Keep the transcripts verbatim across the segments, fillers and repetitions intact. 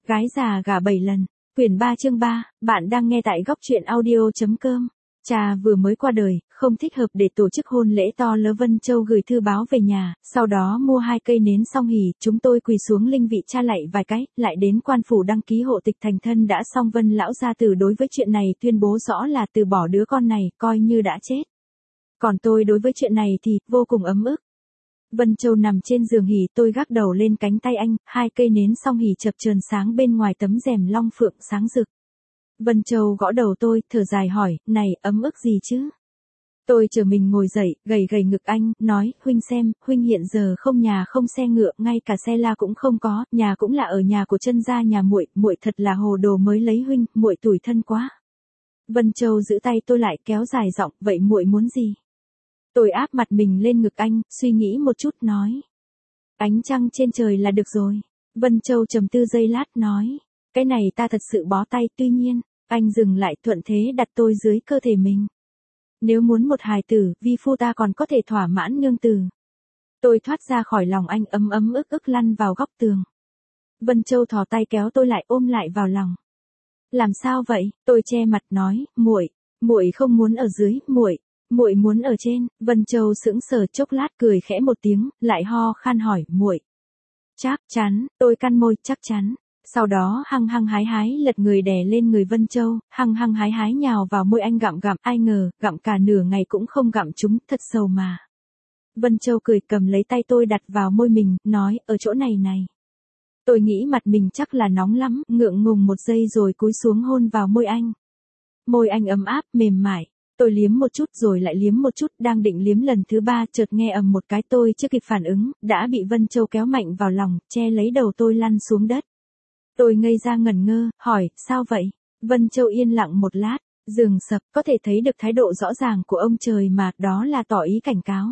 Gái già gả bảy lần, quyển ba chương ba, bạn đang nghe tại góc truyện audio.com. Cha vừa mới qua đời, không thích hợp để tổ chức hôn lễ to lớn. Vân Châu gửi thư báo về nhà, sau đó mua hai cây nến xong hỉ, chúng tôi quỳ xuống linh vị cha lạy vài cái, lại đến quan phủ đăng ký hộ tịch thành thân đã xong. Vân lão gia tử đối với chuyện này tuyên bố rõ là từ bỏ đứa con này, coi như đã chết. Còn tôi đối với chuyện này thì vô cùng ấm ức. Vân Châu nằm trên giường hỉ, tôi gác đầu lên cánh tay anh, hai cây nến xong hỉ chập chờn sáng bên ngoài tấm rèm long phượng sáng rực. Vân Châu gõ đầu tôi, thở dài hỏi, này, ấm ức gì chứ? Tôi chờ mình ngồi dậy, gầy gầy ngực anh, nói, huynh xem, huynh hiện giờ không nhà không xe ngựa, ngay cả xe la cũng không có, nhà cũng là ở nhà của chân gia nhà muội, muội thật là hồ đồ mới lấy huynh, muội tủi thân quá. Vân Châu giữ tay tôi lại, kéo dài giọng, vậy muội muốn gì? Tôi áp mặt mình lên ngực anh, suy nghĩ một chút nói. Ánh trăng trên trời là được rồi. Vân Châu trầm tư giây lát nói. Cái này ta thật sự bó tay, tuy nhiên, anh dừng lại thuận thế đặt tôi dưới cơ thể mình. Nếu muốn một hài tử, vi phu ta còn có thể thỏa mãn nương tử. Tôi thoát ra khỏi lòng anh, ấm ấm ức ức lăn vào góc tường. Vân Châu thò tay kéo tôi lại, ôm lại vào lòng. Làm sao vậy? Tôi che mặt nói, muội, muội không muốn ở dưới, muội. Muội muốn ở trên. Vân Châu sững sờ chốc lát, cười khẽ một tiếng, lại ho khan hỏi, muội. Chắc chắn, tôi căn môi, chắc chắn. Sau đó hăng hăng hái hái lật người đè lên người Vân Châu, hăng hăng hái hái nhào vào môi anh gặm gặm, ai ngờ, gặm cả nửa ngày cũng không gặm chúng, thật sầu mà. Vân Châu cười cầm lấy tay tôi đặt vào môi mình, nói, ở chỗ này này. Tôi nghĩ mặt mình chắc là nóng lắm, ngượng ngùng một giây rồi cúi xuống hôn vào môi anh. Môi anh ấm áp, mềm mại. Tôi liếm một chút rồi lại liếm một chút, đang định liếm lần thứ ba, chợt nghe ầm một cái, tôi chưa kịp phản ứng, đã bị Vân Châu kéo mạnh vào lòng, che lấy đầu tôi lăn xuống đất. Tôi ngây ra ngẩn ngơ, hỏi, sao vậy? Vân Châu yên lặng một lát, giường sập, có thể thấy được thái độ rõ ràng của ông trời mà, đó là tỏ ý cảnh cáo.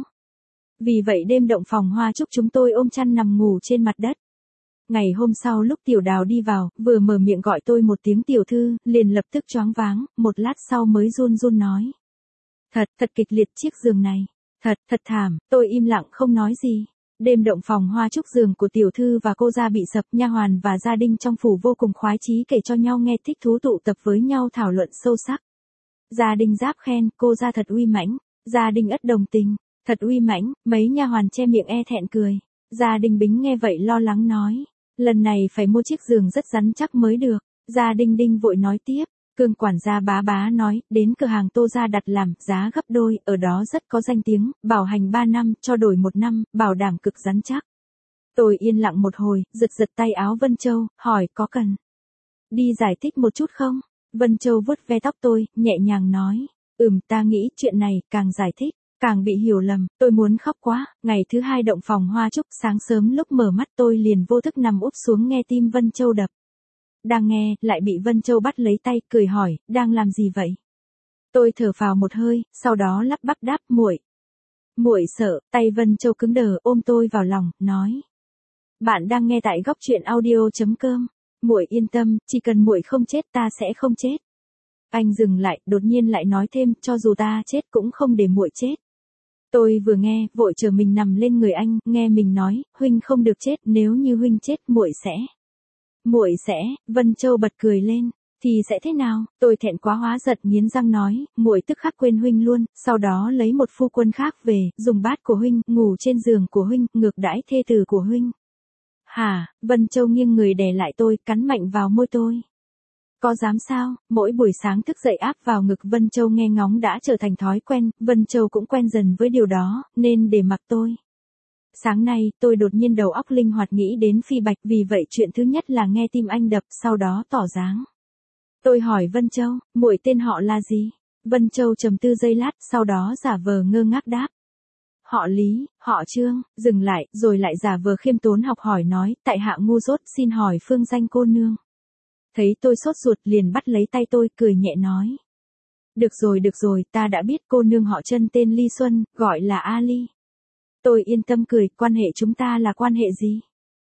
Vì vậy đêm động phòng hoa chúc chúng tôi ôm chăn nằm ngủ trên mặt đất. Ngày hôm sau lúc Tiểu Đào đi vào, vừa mở miệng gọi tôi một tiếng tiểu thư, liền lập tức choáng váng, một lát sau mới run run nói. Thật, thật kịch liệt chiếc giường này. Thật, thật thảm, tôi im lặng không nói gì. Đêm động phòng hoa chúc giường của tiểu thư và cô gia bị sập, nha hoàn và gia đình trong phủ vô cùng khoái chí kể cho nhau nghe, thích thú tụ tập với nhau thảo luận sâu sắc. Gia đình giáp khen, cô gia thật uy mãnh. Gia đình ất đồng tình, thật uy mãnh, mấy nha hoàn che miệng e thẹn cười. Gia đình Bính nghe vậy lo lắng nói. Lần này phải mua chiếc giường rất rắn chắc mới được. Gia Đinh Đinh vội nói tiếp. Cương quản gia bá bá nói, đến cửa hàng Tô gia đặt làm, giá gấp đôi, ở đó rất có danh tiếng, bảo hành ba năm, cho đổi một năm, bảo đảm cực rắn chắc. Tôi yên lặng một hồi, giật giật tay áo Vân Châu, hỏi có cần đi giải thích một chút không? Vân Châu vuốt ve tóc tôi, nhẹ nhàng nói, ừm, ta nghĩ chuyện này, càng giải thích, càng bị hiểu lầm. Tôi muốn khóc quá. Ngày thứ hai động phòng hoa chúc, sáng sớm lúc mở mắt tôi liền vô thức nằm úp xuống nghe tim Vân Châu đập. Đang nghe, lại bị Vân Châu bắt lấy tay, cười hỏi, đang làm gì vậy? Tôi thở phào một hơi, sau đó lắp bắp đáp, muội. Muội sợ. Tay Vân Châu cứng đờ, ôm tôi vào lòng, nói. Bạn đang nghe tại góc truyện audio.com. Muội yên tâm, chỉ cần muội không chết ta sẽ không chết. Anh dừng lại, đột nhiên lại nói thêm, cho dù ta chết cũng không để muội chết. Tôi vừa nghe, vội chờ mình nằm lên người anh, nghe mình nói, huynh không được chết, nếu như huynh chết, muội sẽ. Muội sẽ. Vân Châu bật cười lên, thì sẽ thế nào? Tôi thẹn quá hóa giận, nghiến răng nói, muội tức khắc quên huynh luôn, sau đó lấy một phu quân khác về, dùng bát của huynh, ngủ trên giường của huynh, ngược đãi thê tử của huynh. Hả? Vân Châu nghiêng người đè lại tôi, cắn mạnh vào môi tôi. Có dám sao? Mỗi buổi sáng thức dậy áp vào ngực Vân Châu nghe ngóng đã trở thành thói quen, Vân Châu cũng quen dần với điều đó, nên để mặc tôi. Sáng nay, tôi đột nhiên đầu óc linh hoạt nghĩ đến Phi Bạch, vì vậy chuyện thứ nhất là nghe tim anh đập, sau đó tỏ dáng. Tôi hỏi Vân Châu, muội tên họ là gì? Vân Châu trầm tư giây lát, sau đó giả vờ ngơ ngác đáp. Họ Lý, họ Trương, dừng lại, rồi lại giả vờ khiêm tốn học hỏi nói, tại hạ ngu dốt, xin hỏi phương danh cô nương. Thấy tôi sốt ruột liền bắt lấy tay tôi, cười nhẹ nói. Được rồi được rồi, ta đã biết, cô nương họ Chân tên Ly Xuân, gọi là A Ly. Tôi yên tâm cười, quan hệ chúng ta là quan hệ gì?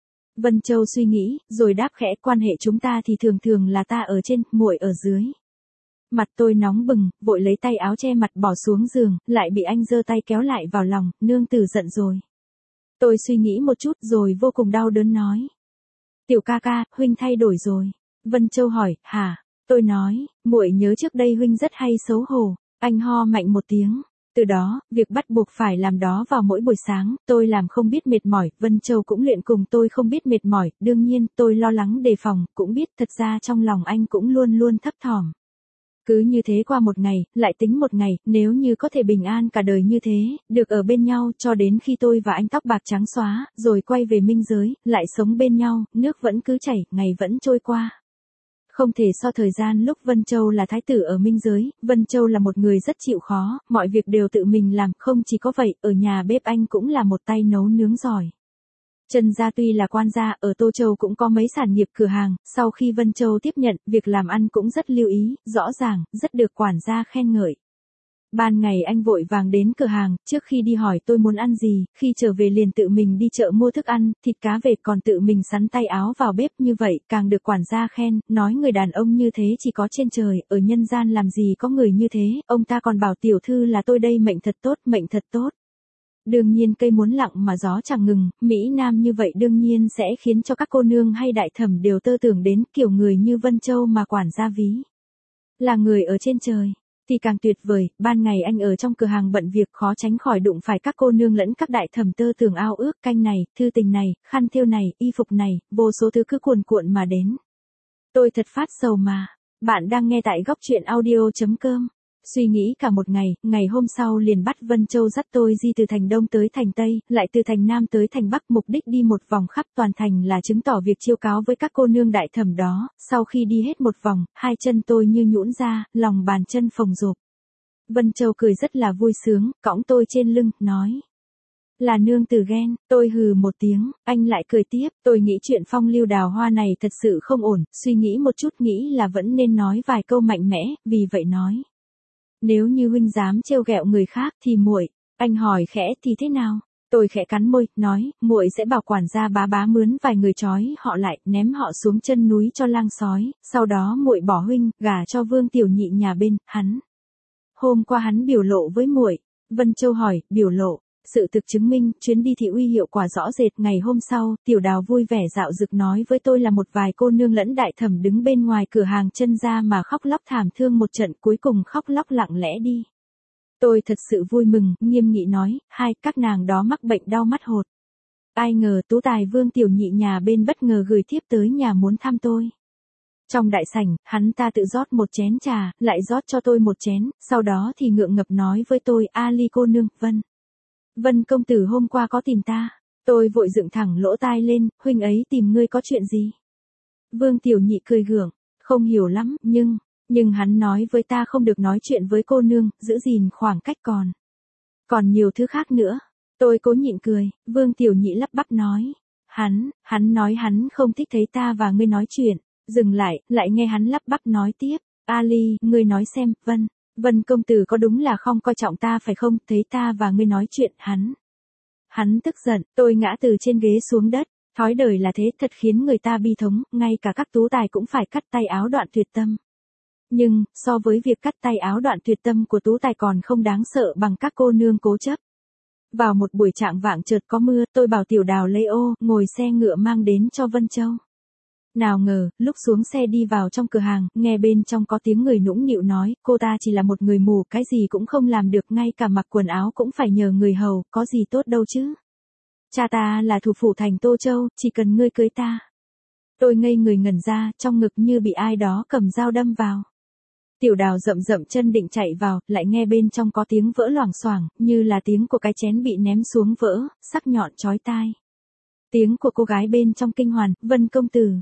Vân Châu suy nghĩ, rồi đáp khẽ, quan hệ chúng ta thì thường thường là ta ở trên, muội ở dưới. Mặt tôi nóng bừng, vội lấy tay áo che mặt bỏ xuống giường, lại bị anh giơ tay kéo lại vào lòng, nương tử giận rồi. Tôi suy nghĩ một chút rồi vô cùng đau đớn nói. Tiểu ca ca, huynh thay đổi rồi. Vân Châu hỏi, hả? Tôi nói, muội nhớ trước đây huynh rất hay xấu hổ. Anh ho mạnh một tiếng. Từ đó, việc bắt buộc phải làm đó vào mỗi buổi sáng, tôi làm không biết mệt mỏi, Vân Châu cũng luyện cùng tôi không biết mệt mỏi, đương nhiên, tôi lo lắng đề phòng, cũng biết thật ra trong lòng anh cũng luôn luôn thấp thỏm. Cứ như thế qua một ngày, lại tính một ngày, nếu như có thể bình an cả đời như thế, được ở bên nhau cho đến khi tôi và anh tóc bạc trắng xóa, rồi quay về minh giới, lại sống bên nhau, nước vẫn cứ chảy, ngày vẫn trôi qua. Không thể so thời gian lúc Vân Châu là thái tử ở minh giới, Vân Châu là một người rất chịu khó, mọi việc đều tự mình làm, không chỉ có vậy, ở nhà bếp anh cũng là một tay nấu nướng giỏi. Trần gia tuy là quan gia, ở Tô Châu cũng có mấy sản nghiệp cửa hàng, sau khi Vân Châu tiếp nhận, việc làm ăn cũng rất lưu ý, rõ ràng, rất được quản gia khen ngợi. Ban ngày anh vội vàng đến cửa hàng, trước khi đi hỏi tôi muốn ăn gì, khi trở về liền tự mình đi chợ mua thức ăn, thịt cá vệt còn tự mình sắn tay áo vào bếp, như vậy, càng được quản gia khen, nói người đàn ông như thế chỉ có trên trời, ở nhân gian làm gì có người như thế, ông ta còn bảo tiểu thư là tôi đây mệnh thật tốt, mệnh thật tốt. Đương nhiên cây muốn lặng mà gió chẳng ngừng, Mỹ Nam như vậy đương nhiên sẽ khiến cho các cô nương hay đại thẩm đều tơ tưởng đến kiểu người như Vân Châu mà quản gia ví là người ở trên trời. Thì càng tuyệt vời, ban ngày anh ở trong cửa hàng bận việc khó tránh khỏi đụng phải các cô nương lẫn các đại thẩm tơ tưởng ao ước canh này, thư tình này, khăn thêu này, y phục này, vô số thứ cứ cuồn cuộn mà đến. Tôi thật phát sầu mà. Bạn đang nghe tại góc truyện audio chấm com. Suy nghĩ cả một ngày, ngày hôm sau liền bắt Vân Châu dắt tôi di từ thành Đông tới thành Tây, lại từ thành Nam tới thành Bắc, mục đích đi một vòng khắp toàn thành là chứng tỏ việc chiêu cáo với các cô nương đại thẩm đó. Sau khi đi hết một vòng, hai chân tôi như nhũn ra, lòng bàn chân phồng rộp. Vân Châu cười rất là vui sướng, cõng tôi trên lưng, nói: là nương tử ghen. Tôi hừ một tiếng, anh lại cười tiếp. Tôi nghĩ chuyện phong lưu đào hoa này thật sự không ổn, suy nghĩ một chút nghĩ là vẫn nên nói vài câu mạnh mẽ, vì vậy nói: nếu như huynh dám trêu ghẹo người khác thì muội. Anh hỏi khẽ thì thế nào? Tôi khẽ cắn môi, nói, muội sẽ bảo quản gia bá bá mướn vài người trói họ lại, ném họ xuống chân núi cho lang sói, sau đó muội bỏ huynh, gả cho Vương tiểu nhị nhà bên, hắn. Hôm qua hắn biểu lộ với muội. Vân Châu hỏi, biểu lộ. Sự thực chứng minh, chuyến đi thị uy hiệu quả rõ rệt. Ngày hôm sau, Tiểu Đào vui vẻ dạo dực nói với tôi là một vài cô nương lẫn đại thẩm đứng bên ngoài cửa hàng chân ra mà khóc lóc thảm thương một trận, cuối cùng khóc lóc lặng lẽ đi. Tôi thật sự vui mừng, nghiêm nghị nói, hai, các nàng đó mắc bệnh đau mắt hột. Ai ngờ Tú Tài Vương tiểu nhị nhà bên bất ngờ gửi thiếp tới nhà muốn thăm tôi. Trong đại sảnh, hắn ta tự rót một chén trà, lại rót cho tôi một chén, sau đó thì ngượng ngập nói với tôi, Ali cô nương, Vân. Vân công tử hôm qua có tìm ta. Tôi vội dựng thẳng lỗ tai lên, huynh ấy tìm ngươi có chuyện gì? Vương tiểu nhị cười gượng, không hiểu lắm, nhưng, nhưng hắn nói với ta không được nói chuyện với cô nương, giữ gìn khoảng cách còn. Còn nhiều thứ khác nữa. Tôi cố nhịn cười, Vương tiểu nhị lắp bắp nói. Hắn, hắn nói hắn không thích thấy ta và ngươi nói chuyện. Dừng lại, lại nghe hắn lắp bắp nói tiếp. Ali, ngươi nói xem, Vân. Vân công tử có đúng là không coi trọng ta phải không, thấy ta và ngươi nói chuyện, hắn. Hắn tức giận, tôi ngã từ trên ghế xuống đất, thói đời là thế thật khiến người ta bi thống, ngay cả các tú tài cũng phải cắt tay áo đoạn tuyệt tâm. Nhưng, so với việc cắt tay áo đoạn tuyệt tâm của tú tài còn không đáng sợ bằng các cô nương cố chấp. Vào một buổi trạng vạng chợt có mưa, tôi bảo Tiểu Đào lấy ô, ngồi xe ngựa mang đến cho Vân Châu. Nào ngờ, lúc xuống xe đi vào trong cửa hàng, nghe bên trong có tiếng người nũng nịu nói, cô ta chỉ là một người mù, cái gì cũng không làm được, ngay cả mặc quần áo cũng phải nhờ người hầu, có gì tốt đâu chứ. Cha ta là thủ phủ thành Tô Châu, chỉ cần ngươi cưới ta. Tôi ngây người ngẩn ra, trong ngực như bị ai đó cầm dao đâm vào. Tiểu Đào rậm rậm chân định chạy vào, lại nghe bên trong có tiếng vỡ loảng xoảng, như là tiếng của cái chén bị ném xuống vỡ, sắc nhọn chói tai. Tiếng của cô gái bên trong kinh hoàn, Vân công tử.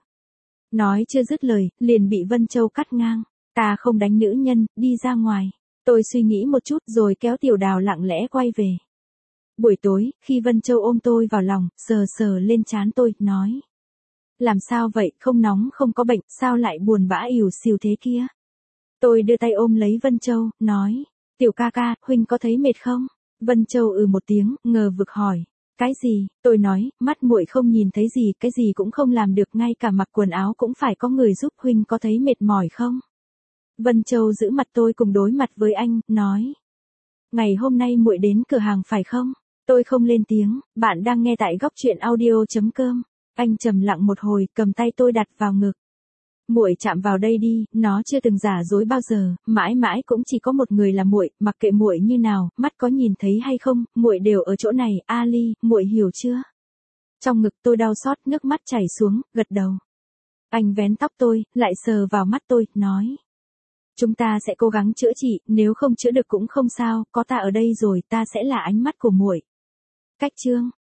Nói chưa dứt lời, liền bị Vân Châu cắt ngang. Ta không đánh nữ nhân, đi ra ngoài. Tôi suy nghĩ một chút rồi kéo Tiểu Đào lặng lẽ quay về. Buổi tối, khi Vân Châu ôm tôi vào lòng, sờ sờ lên trán tôi, nói. Làm sao vậy, không nóng không có bệnh, sao lại buồn bã ỉu xìu thế kia? Tôi đưa tay ôm lấy Vân Châu, nói. Tiểu ca ca, huynh có thấy mệt không? Vân Châu ừ một tiếng, ngờ vực hỏi. Cái gì? Tôi nói, mắt muội không nhìn thấy gì, cái gì cũng không làm được, ngay cả mặc quần áo cũng phải có người giúp, huynh có thấy mệt mỏi không? Vân Châu giữ mặt tôi cùng đối mặt với anh, nói. Ngày hôm nay muội đến cửa hàng phải không? Tôi không lên tiếng, bạn đang nghe tại góc truyện audio chấm com. Anh trầm lặng một hồi, cầm tay tôi đặt vào ngực. Muội chạm vào đây đi, nó chưa từng giả dối bao giờ, mãi mãi cũng chỉ có một người là muội, mặc kệ muội như nào, mắt có nhìn thấy hay không, muội đều ở chỗ này, Ali, muội hiểu chưa? Trong ngực tôi đau xót, nước mắt chảy xuống, gật đầu. Anh vén tóc tôi, lại sờ vào mắt tôi, nói. Chúng ta sẽ cố gắng chữa trị, nếu không chữa được cũng không sao, có ta ở đây rồi, ta sẽ là ánh mắt của muội. Cách chương